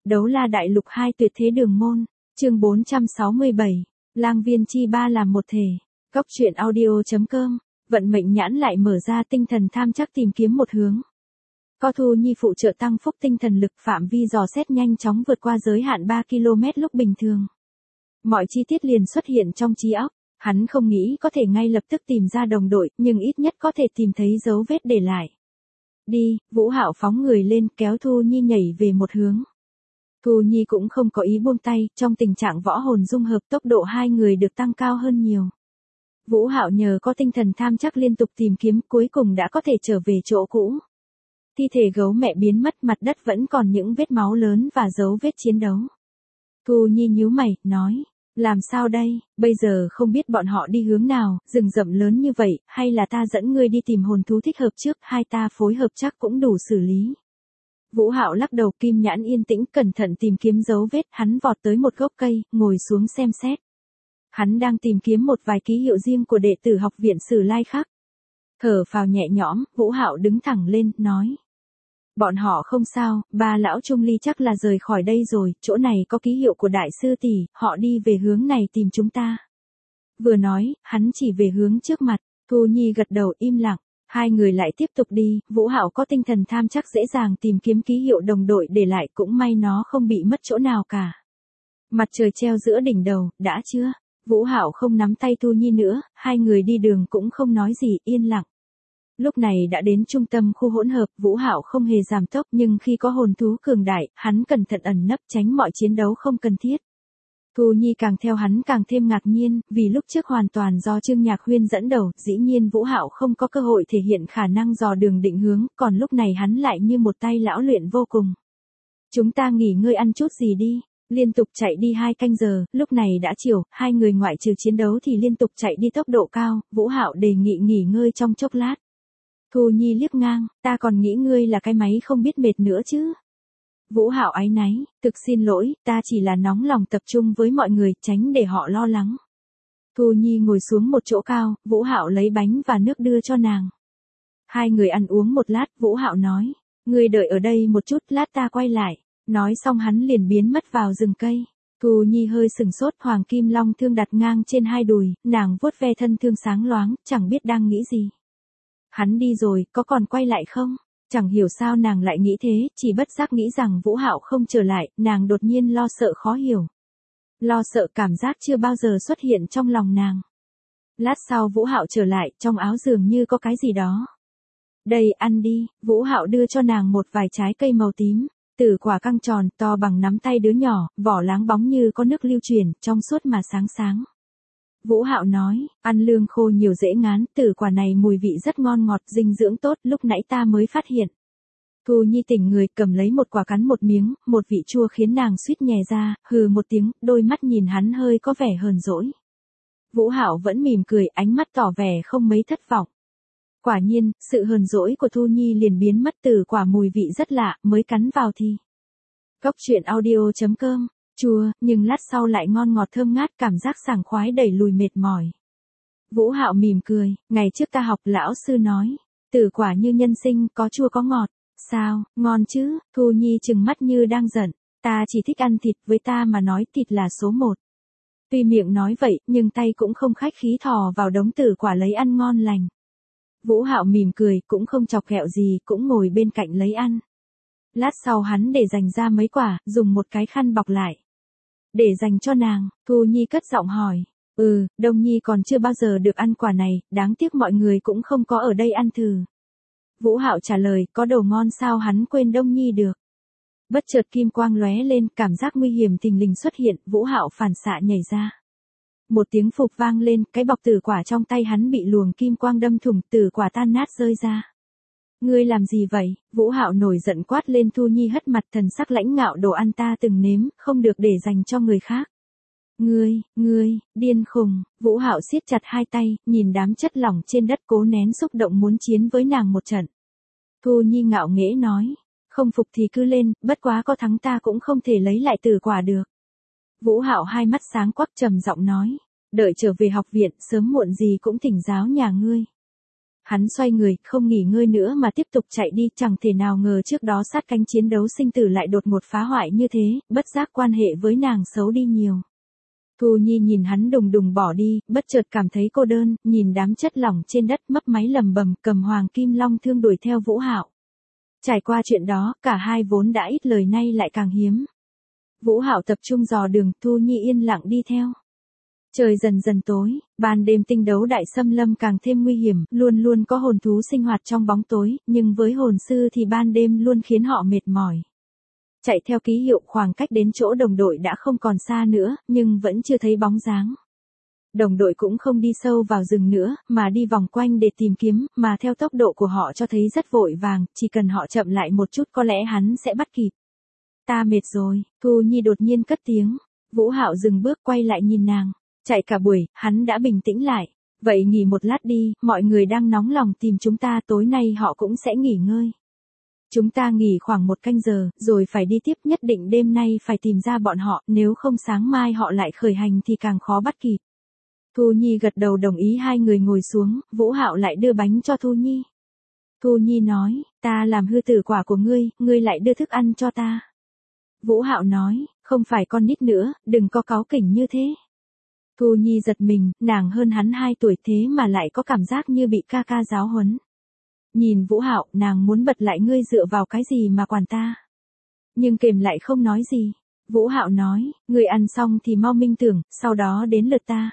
Đấu la đại lục 2 tuyệt thế đường môn, chương 467, lang viên chi ba làm một thể. Góc truyện audio.com, vận mệnh nhãn lại mở ra tinh thần tham chắc tìm kiếm một hướng. Có Thu Nhi phụ trợ tăng phúc tinh thần lực, phạm vi dò xét nhanh chóng vượt qua giới hạn 3 km lúc bình thường. Mọi chi tiết liền xuất hiện trong trí óc, hắn không nghĩ có thể ngay lập tức tìm ra đồng đội, nhưng ít nhất có thể tìm thấy dấu vết để lại. Đi, Vũ Hạo phóng người lên kéo Thu Nhi nhảy về một hướng. Thu Nhi cũng không có ý buông tay, trong tình trạng võ hồn dung hợp tốc độ hai người được tăng cao hơn nhiều. Vũ Hạo nhờ có tinh thần tham chắc liên tục tìm kiếm cuối cùng đã có thể trở về chỗ cũ. Thi thể gấu mẹ biến mất, mặt đất vẫn còn những vết máu lớn và dấu vết chiến đấu. Thu Nhi nhíu mày, nói, làm sao đây, bây giờ không biết bọn họ đi hướng nào, rừng rậm lớn như vậy, hay là ta dẫn ngươi đi tìm hồn thú thích hợp trước, hai ta phối hợp chắc cũng đủ xử lý. Vũ Hạo lắc đầu, kim nhãn yên tĩnh cẩn thận tìm kiếm dấu vết, hắn vọt tới một gốc cây, ngồi xuống xem xét. Hắn đang tìm kiếm một vài ký hiệu riêng của đệ tử học viện Sử Lai khác. Thở phào nhẹ nhõm, Vũ Hạo đứng thẳng lên, nói. Bọn họ không sao, ba lão Trung Ly chắc là rời khỏi đây rồi, chỗ này có ký hiệu của đại sư tỷ, họ đi về hướng này tìm chúng ta. Vừa nói, hắn chỉ về hướng trước mặt, Thu Nhi gật đầu im lặng, hai người lại tiếp tục đi, Vũ Hạo có tinh thần tham chắc dễ dàng tìm kiếm ký hiệu đồng đội để lại, cũng may nó không bị mất chỗ nào cả. Mặt trời treo giữa đỉnh đầu, đã chưa? Vũ Hạo không nắm tay Thu Nhi nữa, hai người đi đường cũng không nói gì, yên lặng. Lúc này đã đến trung tâm khu hỗn hợp, Vũ Hạo không hề giảm tốc, nhưng khi có hồn thú cường đại, hắn cẩn thận ẩn nấp tránh mọi chiến đấu không cần thiết. Thu Nhi càng theo hắn càng thêm ngạc nhiên, vì lúc trước hoàn toàn do Trương Nhạc Huyên dẫn đầu, dĩ nhiên Vũ Hạo không có cơ hội thể hiện khả năng dò đường định hướng, còn lúc này hắn lại như một tay lão luyện vô cùng. Chúng ta nghỉ ngơi ăn chút gì đi. Liên tục chạy đi 2 canh giờ, lúc này đã chiều, hai người ngoại trừ chiến đấu thì liên tục chạy đi tốc độ cao, Vũ Hạo đề nghị nghỉ ngơi trong chốc lát. Thu Nhi liếc ngang, ta còn nghĩ ngươi là cái máy không biết mệt nữa chứ. Vũ Hạo áy náy, thực xin lỗi, ta chỉ là nóng lòng tập trung với mọi người, tránh để họ lo lắng. Thu Nhi ngồi xuống một chỗ cao, Vũ Hạo lấy bánh và nước đưa cho nàng. Hai người ăn uống một lát, Vũ Hạo nói, ngươi đợi ở đây một chút, lát ta quay lại. Nói xong hắn liền biến mất vào rừng cây. Thu Nhi hơi sừng sốt, hoàng kim long thương đặt ngang trên hai đùi, nàng vuốt ve thân thương sáng loáng, chẳng biết đang nghĩ gì. Hắn đi rồi, có còn quay lại không? Chẳng hiểu sao nàng lại nghĩ thế, chỉ bất giác nghĩ rằng Vũ Hạo không trở lại, nàng đột nhiên lo sợ khó hiểu. Lo sợ cảm giác chưa bao giờ xuất hiện trong lòng nàng. Lát sau Vũ Hạo trở lại, trong áo dường như có cái gì đó. Đây, ăn đi, Vũ Hạo đưa cho nàng một vài trái cây màu tím. Tử quả căng tròn, to bằng nắm tay đứa nhỏ, vỏ láng bóng như có nước lưu chuyển, trong suốt mà sáng sáng. Vũ Hạo nói, ăn lương khô nhiều dễ ngán, tử quả này mùi vị rất ngon ngọt, dinh dưỡng tốt, lúc nãy ta mới phát hiện. Thu Nhi tỉnh người, cầm lấy một quả cắn một miếng, một vị chua khiến nàng suýt nhè ra, hừ một tiếng, đôi mắt nhìn hắn hơi có vẻ hờn dỗi. Vũ Hạo vẫn mỉm cười, ánh mắt tỏ vẻ không mấy thất vọng. Quả nhiên, sự hờn dỗi của Thu Nhi liền biến mất, từ quả mùi vị rất lạ, mới cắn vào thì. Góc truyện audio.com, chua, nhưng lát sau lại ngon ngọt thơm ngát, cảm giác sảng khoái đẩy lùi mệt mỏi. Vũ Hạo mỉm cười, ngày trước ta học lão sư nói, từ quả như nhân sinh, có chua có ngọt. Sao, ngon chứ? Thu Nhi trừng mắt như đang giận, ta chỉ thích ăn thịt, với ta mà nói thịt là số 1. Tuy miệng nói vậy, nhưng tay cũng không khách khí thò vào đống tử quả lấy ăn ngon lành. Vũ Hạo mỉm cười, cũng không chọc ghẹo gì, cũng ngồi bên cạnh lấy ăn. Lát sau hắn để dành ra mấy quả, dùng một cái khăn bọc lại. Để dành cho nàng, Thu Nhi cất giọng hỏi. Đông Nhi còn chưa bao giờ được ăn quả này, đáng tiếc mọi người cũng không có ở đây ăn thử. Vũ Hạo trả lời, có đồ ngon sao hắn quên Đông Nhi được. Bất chợt kim quang lóe lên, cảm giác nguy hiểm thình lình xuất hiện, Vũ Hạo phản xạ nhảy ra. Một tiếng phụp vang lên, cái bọc tử quả trong tay hắn bị luồng kim quang đâm thủng, tử quả tan nát rơi ra. Ngươi làm gì vậy? Vũ Hạo nổi giận quát lên. Thu Nhi hất mặt, thần sắc lãnh ngạo, đồ ăn ta từng nếm, không được để dành cho người khác. Ngươi, điên khùng. Vũ Hạo siết chặt hai tay, nhìn đám chất lỏng trên đất cố nén xúc động muốn chiến với nàng một trận. Thu Nhi ngạo nghễ nói, không phục thì cứ lên, bất quá có thắng ta cũng không thể lấy lại tử quả được. Vũ Hạo hai mắt sáng quắc trầm giọng nói, đợi trở về học viện, sớm muộn gì cũng thỉnh giáo nhà ngươi. Hắn xoay người, không nghỉ ngơi nữa mà tiếp tục chạy đi, chẳng thể nào ngờ trước đó sát cánh chiến đấu sinh tử lại đột ngột phá hoại như thế, bất giác quan hệ với nàng xấu đi nhiều. Thu Nhi nhìn hắn đùng đùng bỏ đi, bất chợt cảm thấy cô đơn, nhìn đám chất lỏng trên đất mấp máy lầm bầm, cầm Hoàng Kim Long Thương đuổi theo Vũ Hạo. Trải qua chuyện đó, cả hai vốn đã ít lời nay lại càng hiếm. Vũ Hạo tập trung dò đường, Thu Nhi yên lặng đi theo. Trời dần dần tối, ban đêm tinh đấu đại xâm lâm càng thêm nguy hiểm, luôn luôn có hồn thú sinh hoạt trong bóng tối, nhưng với hồn sư thì ban đêm luôn khiến họ mệt mỏi. Chạy theo ký hiệu khoảng cách đến chỗ đồng đội đã không còn xa nữa, nhưng vẫn chưa thấy bóng dáng. Đồng đội cũng không đi sâu vào rừng nữa, mà đi vòng quanh để tìm kiếm, mà theo tốc độ của họ cho thấy rất vội vàng, chỉ cần họ chậm lại một chút có lẽ hắn sẽ bắt kịp. Ta mệt rồi, Thu Nhi đột nhiên cất tiếng. Vũ Hạo dừng bước quay lại nhìn nàng. Chạy cả buổi, hắn đã bình tĩnh lại. Vậy nghỉ một lát đi, mọi người đang nóng lòng tìm chúng ta, tối nay họ cũng sẽ nghỉ ngơi. Chúng ta nghỉ khoảng 1 canh giờ, rồi phải đi tiếp, nhất định đêm nay phải tìm ra bọn họ, nếu không sáng mai họ lại khởi hành thì càng khó bắt kịp. Thu Nhi gật đầu đồng ý, hai người ngồi xuống, Vũ Hạo lại đưa bánh cho Thu Nhi. Thu Nhi nói, ta làm hư tử quả của ngươi lại đưa thức ăn cho ta. Vũ Hạo nói, không phải con nít nữa, đừng có cáu kỉnh như thế. Thu Nhi giật mình, nàng hơn hắn 2 tuổi thế mà lại có cảm giác như bị ca ca giáo huấn. Nhìn Vũ Hạo, nàng muốn bật lại, ngươi dựa vào cái gì mà quản ta. Nhưng kềm lại không nói gì. Vũ Hạo nói, ngươi ăn xong thì mau minh tưởng, sau đó đến lượt ta.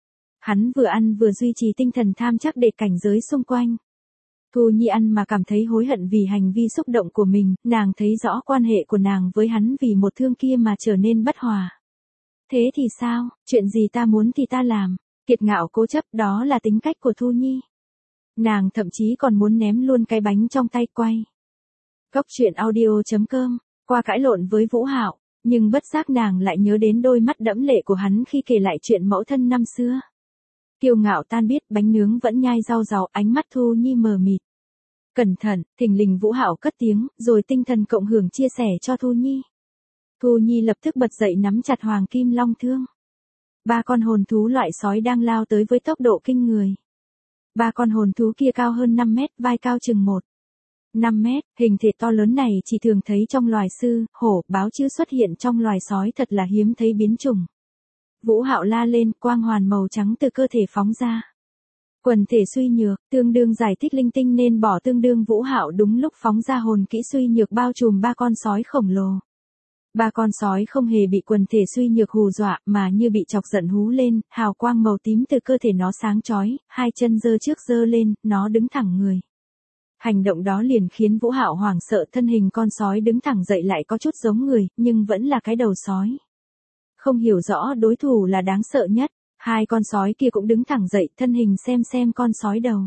Hắn vừa ăn vừa duy trì tinh thần tham chắc để cảnh giới xung quanh. Thu Nhi ăn mà cảm thấy hối hận vì hành vi xúc động của mình, nàng thấy rõ quan hệ của nàng với hắn vì một thương kia mà trở nên bất hòa. Thế thì sao, chuyện gì ta muốn thì ta làm, kiệt ngạo cố chấp, đó là tính cách của Thu Nhi. Nàng thậm chí còn muốn ném luôn cái bánh trong tay quay. Cốc truyện audio.com, qua cãi lộn với Vũ Hạo, nhưng bất giác nàng lại nhớ đến đôi mắt đẫm lệ của hắn khi kể lại chuyện mẫu thân năm xưa. Kiêu ngạo tan biết, bánh nướng vẫn nhai rau rào, ánh mắt Thu Nhi mờ mịt. Cẩn thận, thình lình Vũ Hạo cất tiếng, rồi tinh thần cộng hưởng chia sẻ cho Thu Nhi. Thu Nhi lập tức bật dậy nắm chặt Hoàng Kim Long Thương. 3 con hồn thú loại sói đang lao tới với tốc độ kinh người. 3 con hồn thú kia cao hơn 5 mét, vai cao chừng 1,5 mét, hình thể to lớn này chỉ thường thấy trong loài sư, hổ, báo chứ xuất hiện trong loài sói thật là hiếm thấy biến chủng. Vũ Hạo la lên, quang hoàn màu trắng từ cơ thể phóng ra. Quần thể suy nhược, tương đương giải thích linh tinh nên bỏ tương đương. Vũ Hạo đúng lúc phóng ra hồn kỹ suy nhược bao trùm 3 con sói khổng lồ. 3 con sói không hề bị quần thể suy nhược hù dọa mà như bị chọc giận hú lên, hào quang màu tím từ cơ thể nó sáng chói, 2 chân giơ trước giơ lên, nó đứng thẳng người. Hành động đó liền khiến Vũ Hạo hoảng sợ, thân hình con sói đứng thẳng dậy lại có chút giống người, nhưng vẫn là cái đầu sói. Không hiểu rõ đối thủ là đáng sợ nhất, 2 con sói kia cũng đứng thẳng dậy, thân hình xem con sói đầu.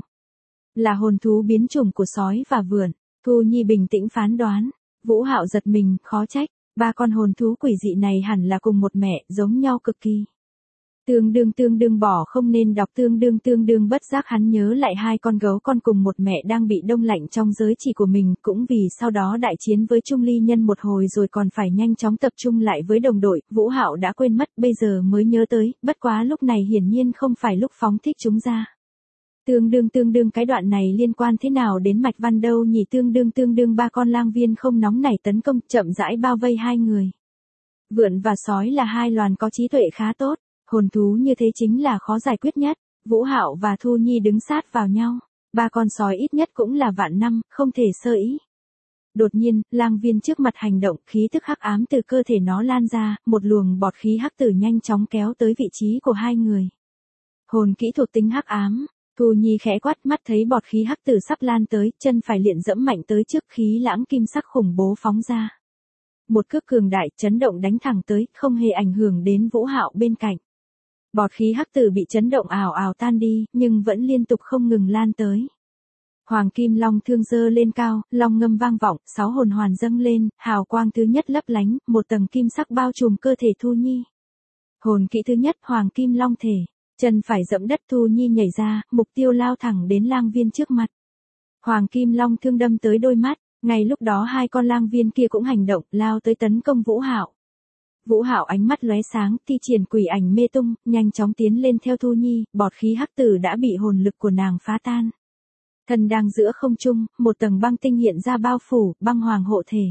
Là hồn thú biến chủng của sói và vượn, Thu Nhi bình tĩnh phán đoán. Vũ Hạo giật mình, khó trách. 3 con hồn thú quỷ dị này hẳn là cùng một mẹ, giống nhau cực kỳ. Tương đương bỏ không nên đọc tương đương, bất giác hắn nhớ lại 2 con gấu con cùng một mẹ đang bị đông lạnh trong giới chỉ của mình, cũng vì sau đó đại chiến với Trung Ly Nhân một hồi rồi còn phải nhanh chóng tập trung lại với đồng đội, Vũ Hạo đã quên mất, bây giờ mới nhớ tới, bất quá lúc này hiển nhiên không phải lúc phóng thích chúng ra. Tương đương cái đoạn này liên quan thế nào đến mạch văn đâu nhỉ? Tương đương 3 con lang viên không nóng nảy tấn công, chậm rãi bao vây 2 người. Vượn và sói là 2 loài có trí tuệ khá tốt, hồn thú như thế chính là khó giải quyết nhất. Vũ Hạo và Thu Nhi đứng sát vào nhau. 3 con sói ít nhất cũng là vạn năm, không thể sơ ý. Đột nhiên, lang viên trước mặt hành động, khí tức hắc ám từ cơ thể nó lan ra, một luồng bọt khí hắc tử nhanh chóng kéo tới vị trí của 2 người. Hồn kỹ thuộc tính hắc ám. Thu Nhi khẽ quát, mắt thấy bọt khí hắc tử sắp lan tới, chân phải liện dẫm mạnh tới trước, khí lãng kim sắc khủng bố phóng ra. Một cước cường đại chấn động đánh thẳng tới, không hề ảnh hưởng đến Vũ Hạo bên cạnh. Bọt khí hắc tử bị chấn động ào ào tan đi, nhưng vẫn liên tục không ngừng lan tới. Hoàng Kim Long Thương giơ lên cao, long ngâm vang vọng, 6 hồn hoàn dâng lên, hào quang thứ nhất lấp lánh, một tầng kim sắc bao trùm cơ thể Thu Nhi. Hồn kỹ thứ nhất, Hoàng Kim Long thể. Chân phải dẫm đất, Thu Nhi nhảy ra, mục tiêu lao thẳng đến lang viên trước mặt. Hoàng Kim Long Thương đâm tới đôi mắt, ngay lúc đó 2 con lang viên kia cũng hành động, lao tới tấn công Vũ Hạo. Vũ Hạo ánh mắt lóe sáng, thi triển quỷ ảnh mê tung, nhanh chóng tiến lên theo Thu Nhi, bọt khí hắc tử đã bị hồn lực của nàng phá tan. Thân đang giữa không trung, một tầng băng tinh hiện ra bao phủ, băng hoàng hộ thể.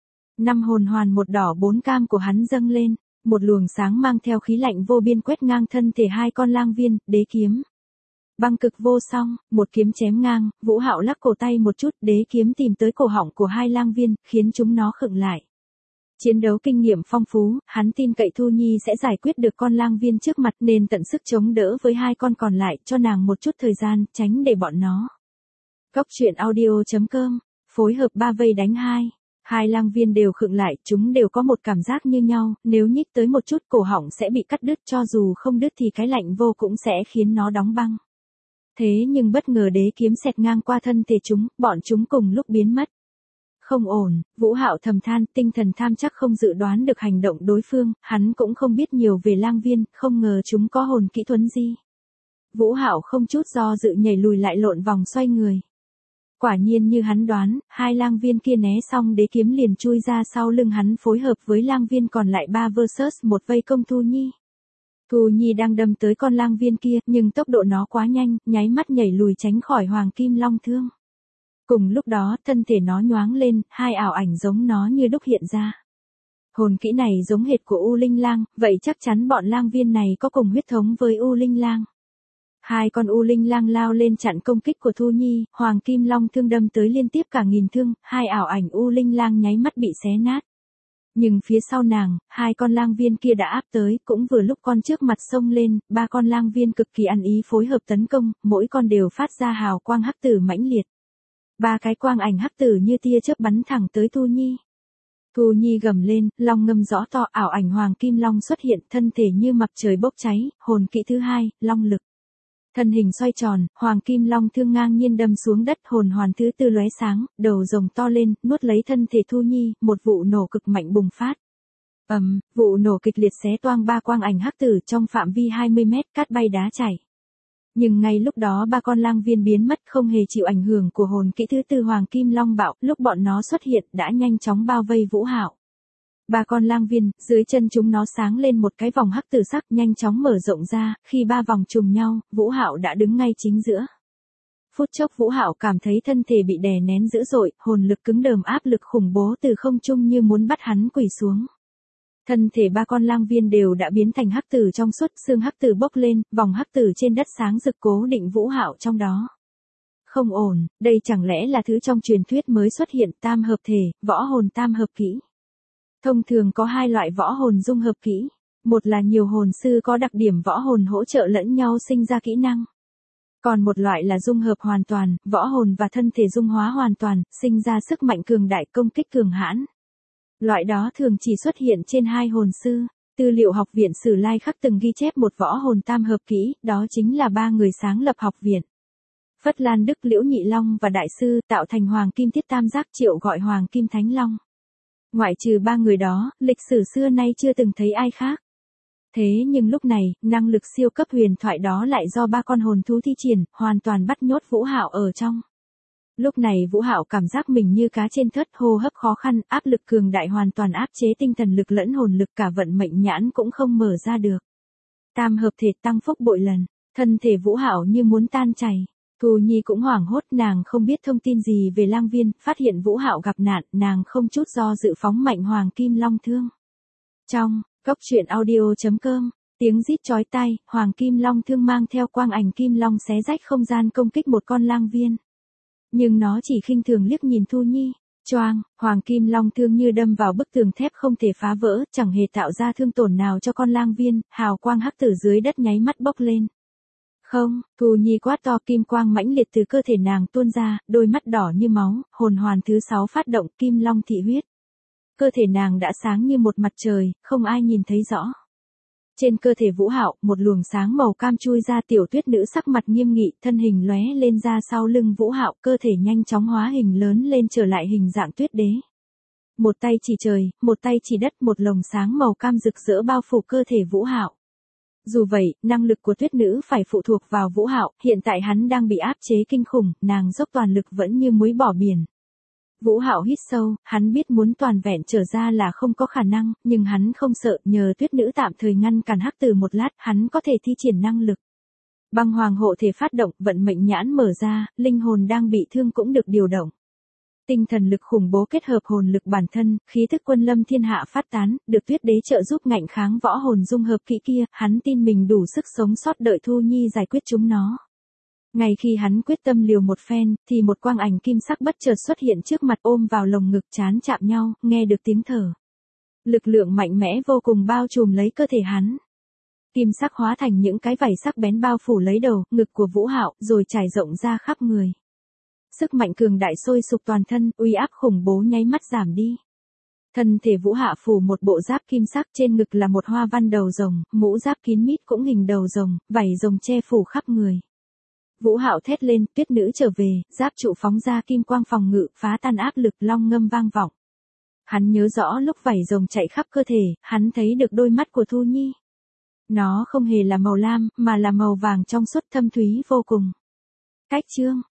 5 hồn hoàn một đỏ 4 cam của hắn dâng lên, một luồng sáng mang theo khí lạnh vô biên quét ngang thân thể hai con lang viên, đế kiếm. Băng cực vô song, một kiếm chém ngang, Vũ Hạo lắc cổ tay một chút, đế kiếm tìm tới cổ họng của hai lang viên, khiến chúng nó khựng lại. Chiến đấu kinh nghiệm phong phú, hắn tin cậy Thu Nhi sẽ giải quyết được con lang viên trước mặt nên tận sức chống đỡ với hai con còn lại, cho nàng một chút thời gian, tránh để bọn nó. Cốc truyện audio.com, phối hợp 3 vây đánh 2. Hai lang viên đều khựng lại, chúng đều có một cảm giác như nhau, nếu nhích tới một chút cổ họng sẽ bị cắt đứt, cho dù không đứt thì cái lạnh vô cũng sẽ khiến nó đóng băng. Thế nhưng bất ngờ đế kiếm xẹt ngang qua thân thể chúng, bọn chúng cùng lúc biến mất. Không ổn, Vũ Hạo thầm than, tinh thần tham chắc không dự đoán được hành động đối phương, hắn cũng không biết nhiều về lang viên, không ngờ chúng có hồn kỹ thuấn di. Vũ Hạo không chút do dự nhảy lùi lại lộn vòng xoay người. Quả nhiên như hắn đoán, hai lang viên kia né xong đế kiếm liền chui ra sau lưng hắn phối hợp với lang viên còn lại 3 vs 1 vây công Thu Nhi. Thu Nhi đang đâm tới con lang viên kia, nhưng tốc độ nó quá nhanh, nháy mắt nhảy lùi tránh khỏi Hoàng Kim Long Thương. Cùng lúc đó, thân thể nó nhoáng lên, hai ảo ảnh giống nó như đúc hiện ra. Hồn kỹ này giống hệt của U Linh Lang, vậy chắc chắn bọn lang viên này có cùng huyết thống với U Linh Lang. Hai con U Linh Lang lao lên chặn công kích của Thu Nhi, Hoàng Kim Long Thương đâm tới liên tiếp cả nghìn thương, hai ảo ảnh U Linh Lang nháy mắt bị xé nát. Nhưng phía sau nàng, hai con lang viên kia đã áp tới, cũng vừa lúc con trước mặt xông lên, 3 con lang viên cực kỳ ăn ý phối hợp tấn công, mỗi con đều phát ra hào quang hắc tử mãnh liệt. 3 cái quang ảnh hắc tử như tia chớp bắn thẳng tới Thu Nhi. Thu Nhi gầm lên, long ngâm rõ to, ảo ảnh Hoàng Kim Long xuất hiện, thân thể như mặt trời bốc cháy, hồn kỹ thứ 2, long lực. Thân hình xoay tròn, Hoàng Kim Long Thương ngang nhiên đâm xuống đất, hồn hoàn thứ 4 lóe sáng, đầu rồng to lên, nuốt lấy thân thể Thu Nhi, một vụ nổ cực mạnh bùng phát. Vụ nổ kịch liệt xé toang 3 quang ảnh hắc tử trong phạm vi 20 mét, cát bay đá chảy. Nhưng ngay lúc đó 3 con lang viên biến mất, không hề chịu ảnh hưởng của hồn kỹ thứ 4 Hoàng Kim Long Bạo, lúc bọn nó xuất hiện đã nhanh chóng bao vây Vũ Hạo. 3 con lang viên, dưới chân chúng nó sáng lên một cái vòng hắc tử sắc nhanh chóng mở rộng ra, khi 3 vòng trùng nhau, Vũ Hạo đã đứng ngay chính giữa. Phút chốc Vũ Hạo cảm thấy thân thể bị đè nén dữ dội, hồn lực cứng đờm, áp lực khủng bố từ không trung như muốn bắt hắn quỳ xuống. Thân thể 3 con lang viên đều đã biến thành hắc tử trong suốt, xương hắc tử bốc lên, vòng hắc tử trên đất sáng rực cố định Vũ Hạo trong đó. Không ổn, đây chẳng lẽ là thứ trong truyền thuyết mới xuất hiện, tam hợp thể, võ hồn tam hợp kỹ. Thông thường có 2 loại võ hồn dung hợp kỹ, một là nhiều hồn sư có đặc điểm võ hồn hỗ trợ lẫn nhau sinh ra kỹ năng. Còn một loại là dung hợp hoàn toàn, võ hồn và thân thể dung hóa hoàn toàn, sinh ra sức mạnh cường đại, công kích cường hãn. Loại đó thường chỉ xuất hiện trên 2 hồn sư. Tư liệu học viện Sử Lai Khắc từng ghi chép một võ hồn tam hợp kỹ, đó chính là 3 người sáng lập học viện. Phất Lan Đức, Liễu Nhị Long và Đại sư tạo thành Hoàng Kim Thiết Tam Giác, Triệu gọi Hoàng Kim Thánh Long. Ngoại trừ 3 người đó, lịch sử xưa nay chưa từng thấy ai khác. Thế nhưng lúc này, năng lực siêu cấp huyền thoại đó lại do 3 con hồn thú thi triển, hoàn toàn bắt nhốt Vũ Hạo ở trong. Lúc này Vũ Hạo cảm giác mình như cá trên thớt, hô hấp khó khăn, áp lực cường đại hoàn toàn áp chế tinh thần lực lẫn hồn lực, cả vận mệnh nhãn cũng không mở ra được. Tam hợp thể tăng phúc bội lần, thân thể Vũ Hạo như muốn tan chảy. Thu Nhi cũng hoảng hốt, nàng không biết thông tin gì về lang viên, phát hiện Vũ Hạo gặp nạn, nàng không chút do dự phóng mạnh Hoàng Kim Long Thương. Trong cốc truyện audio.com, tiếng rít chói tai, Hoàng Kim Long Thương mang theo quang ảnh kim long xé rách không gian công kích một con lang viên. Nhưng nó chỉ khinh thường liếc nhìn Thu Nhi. Choang, Hoàng Kim Long Thương như đâm vào bức tường thép không thể phá vỡ, chẳng hề tạo ra thương tổn nào cho con lang viên, hào quang hắc tử dưới đất nháy mắt bốc lên. Không, Thu Nhi quát to, kim quang mãnh liệt từ cơ thể nàng tuôn ra, đôi mắt đỏ như máu, hồn hoàn thứ 6 phát động, Kim Long thị huyết. Cơ thể nàng đã sáng như một mặt trời, không ai nhìn thấy rõ. Trên cơ thể Vũ Hạo, một luồng sáng màu cam chui ra, Tiểu Tuyết Nữ sắc mặt nghiêm nghị, thân hình lóe lên ra sau lưng Vũ Hạo, cơ thể nhanh chóng hóa hình lớn lên trở lại hình dạng Tuyết Đế. Một tay chỉ trời, một tay chỉ đất, một lồng sáng màu cam rực rỡ bao phủ cơ thể Vũ Hạo. Dù vậy, năng lực của Tuyết Nữ phải phụ thuộc vào Vũ Hạo, hiện tại hắn đang bị áp chế kinh khủng, nàng dốc toàn lực vẫn như muối bỏ biển. Vũ Hạo hít sâu, hắn biết muốn toàn vẹn trở ra là không có khả năng, nhưng hắn không sợ, nhờ Tuyết Nữ tạm thời ngăn cản hắc tử một lát, hắn có thể thi triển năng lực. Băng hoàng hộ thể phát động, vận mệnh nhãn mở ra, linh hồn đang bị thương cũng được điều động. Tinh thần lực khủng bố kết hợp hồn lực bản thân, khí thức quân lâm thiên hạ phát tán, được tuyết đế trợ giúp ngạnh kháng võ hồn dung hợp kỹ kia, hắn tin mình đủ sức sống sót đợi Thu Nhi giải quyết chúng nó. Ngay khi hắn quyết tâm liều một phen, thì một quang ảnh kim sắc bất chợt xuất hiện trước mặt ôm vào lồng ngực chán chạm nhau, nghe được tiếng thở. Lực lượng mạnh mẽ vô cùng bao trùm lấy cơ thể hắn. Kim sắc hóa thành những cái vảy sắc bén bao phủ lấy đầu, ngực của Vũ Hạo, rồi trải rộng ra khắp người. Sức mạnh cường đại sôi sục toàn thân, uy áp khủng bố nháy mắt giảm đi. Thân thể Vũ Hạ phủ một bộ giáp kim sắc, trên ngực là một hoa văn đầu rồng, mũ giáp kín mít cũng hình đầu rồng, vảy rồng che phủ khắp người. Vũ Hạo thét lên, tuyết nữ trở về, giáp trụ phóng ra kim quang phòng ngự, phá tan áp lực, long ngâm vang vọng. Hắn nhớ rõ lúc vảy rồng chạy khắp cơ thể, hắn thấy được đôi mắt của Thu Nhi. Nó không hề là màu lam, mà là màu vàng trong suốt thâm thúy vô cùng. Cách chương